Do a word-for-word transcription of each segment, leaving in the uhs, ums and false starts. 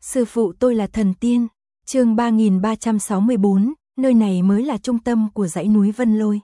Sư phụ tôi là thần tiên. Chương ba nghìn ba trăm sáu mươi bốn, nơi này mới là trung tâm của dãy núi Vân Lôi.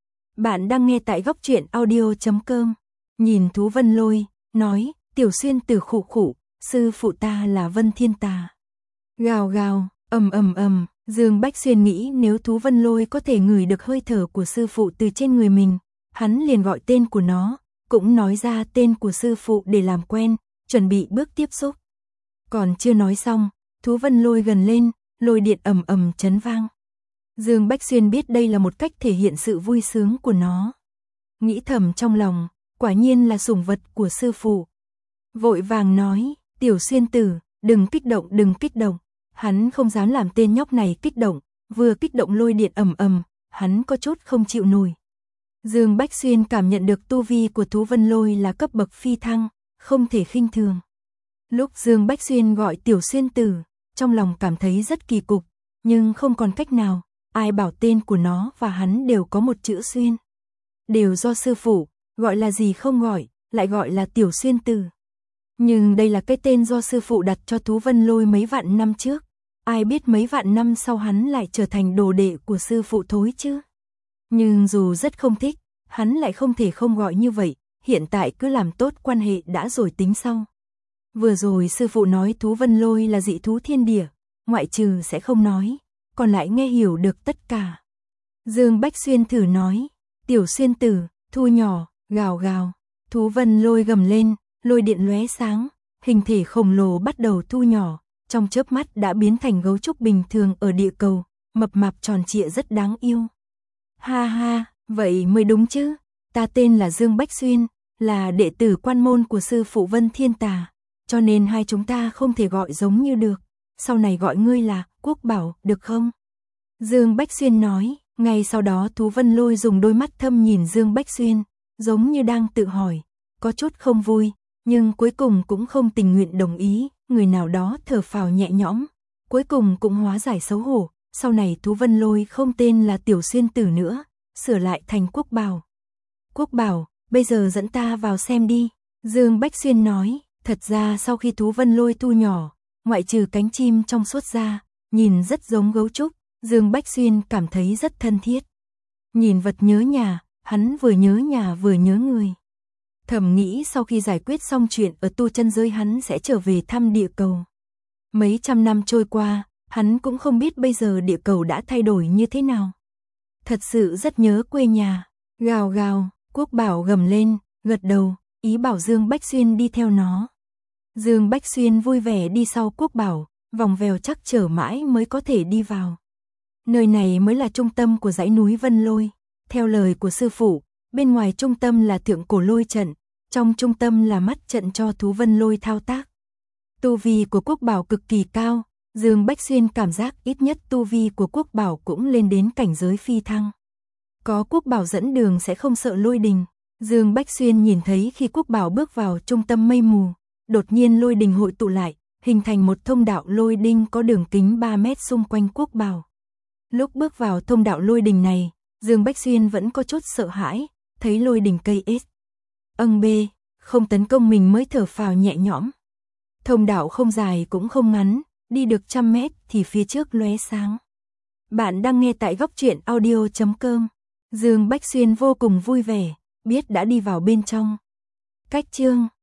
Bạn đang nghe tại góc truyện audio chấm com. Nhìn thú Vân Lôi, nói, Tiểu Xuyên Tử khụ khụ, sư phụ ta là Vân Thiên Tà. Gào gào, ầm ầm ầm, Dương Bách Xuyên nghĩ nếu thú Vân Lôi có thể ngửi được hơi thở của sư phụ từ trên người mình, hắn liền gọi tên của nó, cũng nói ra tên của sư phụ để làm quen, chuẩn bị bước tiếp xúc. Còn chưa nói xong, thú Vân Lôi gần lên, lôi điện ầm ầm chấn vang. Dương Bách Xuyên biết đây là một cách thể hiện sự vui sướng của nó. Nghĩ thầm trong lòng, quả nhiên là sủng vật của sư phụ. Vội vàng nói, Tiểu Xuyên Tử, đừng kích động, đừng kích động. Hắn không dám làm tên nhóc này kích động, vừa kích động lôi điện ầm ầm, hắn có chút không chịu nổi. Dương Bách Xuyên cảm nhận được tu vi của thú Vân Lôi là cấp bậc phi thăng, không thể khinh thường. Lúc Dương Bách Xuyên gọi Tiểu Xuyên Tử, trong lòng cảm thấy rất kỳ cục, nhưng không còn cách nào, ai bảo tên của nó và hắn đều có một chữ Xuyên. Đều do sư phụ, gọi là gì không gọi, lại gọi là Tiểu Xuyên Tử. Nhưng đây là cái tên do sư phụ đặt cho thú Vân Lôi mấy vạn năm trước, ai biết mấy vạn năm sau hắn lại trở thành đồ đệ của sư phụ thối chứ. Nhưng dù rất không thích, hắn lại không thể không gọi như vậy, hiện tại cứ làm tốt quan hệ đã rồi tính sau. Vừa rồi sư phụ nói thú Vân Lôi là dị thú thiên địa, ngoại trừ sẽ không nói, còn lại nghe hiểu được tất cả. Dương Bách Xuyên thử nói, Tiểu Xuyên Tử, thu nhỏ, gào gào, thú Vân Lôi gầm lên, lôi điện lóe sáng, hình thể khổng lồ bắt đầu thu nhỏ, trong chớp mắt đã biến thành gấu trúc bình thường ở địa cầu, mập mạp tròn trịa rất đáng yêu. Ha ha, vậy mới đúng chứ, ta tên là Dương Bách Xuyên, là đệ tử quan môn của sư phụ Vân Thiên Tà, cho nên hai chúng ta không thể gọi giống như được, sau này gọi ngươi là Quốc Bảo, được không? Dương Bách Xuyên nói, ngay sau đó thú Vân Lôi dùng đôi mắt thâm nhìn Dương Bách Xuyên, giống như đang tự hỏi, có chút không vui, nhưng cuối cùng cũng không tình nguyện đồng ý, người nào đó thở phào nhẹ nhõm, cuối cùng cũng hóa giải xấu hổ, sau này thú Vân Lôi không tên là Tiểu Xuyên Tử nữa, sửa lại thành Quốc Bảo. Quốc Bảo, bây giờ dẫn ta vào xem đi, Dương Bách Xuyên nói, thật ra sau khi thú Vân Lôi thu nhỏ, ngoại trừ cánh chim trong suốt ra, nhìn rất giống gấu trúc, Dương Bách Xuyên cảm thấy rất thân thiết. Nhìn vật nhớ nhà, hắn vừa nhớ nhà vừa nhớ người. Thầm nghĩ sau khi giải quyết xong chuyện ở tu chân giới hắn sẽ trở về thăm địa cầu. Mấy trăm năm trôi qua, hắn cũng không biết bây giờ địa cầu đã thay đổi như thế nào. Thật sự rất nhớ quê nhà. Gào gào, Quốc Bảo gầm lên, gật đầu, ý bảo Dương Bách Xuyên đi theo nó. Dương Bách Xuyên vui vẻ đi sau Quốc Bảo, vòng vèo chắc trở mãi mới có thể đi vào. Nơi này mới là trung tâm của dãy núi Vân Lôi. Theo lời của sư phụ, bên ngoài trung tâm là thượng cổ lôi trận, trong trung tâm là mắt trận cho thú Vân Lôi thao tác. Tu vi của Quốc Bảo cực kỳ cao, Dương Bách Xuyên cảm giác ít nhất tu vi của Quốc Bảo cũng lên đến cảnh giới phi thăng. Có Quốc Bảo dẫn đường sẽ không sợ lôi đình. Dương Bách Xuyên nhìn thấy khi Quốc Bảo bước vào trung tâm mây mù, đột nhiên lôi đình hội tụ lại, hình thành một thông đạo lôi đinh có đường kính ba mét xung quanh Quốc Bảo. Lúc bước vào thông đạo lôi đình này, Dương Bách Xuyên vẫn có chút sợ hãi, thấy lôi đình cây ít. Âng bê, không tấn công mình mới thở phào nhẹ nhõm. Thông đạo không dài cũng không ngắn, đi được trăm mét thì phía trước lóe sáng. Bạn đang nghe tại góc truyện audio chấm com. Dương Bách Xuyên vô cùng vui vẻ, biết đã đi vào bên trong. Cách chương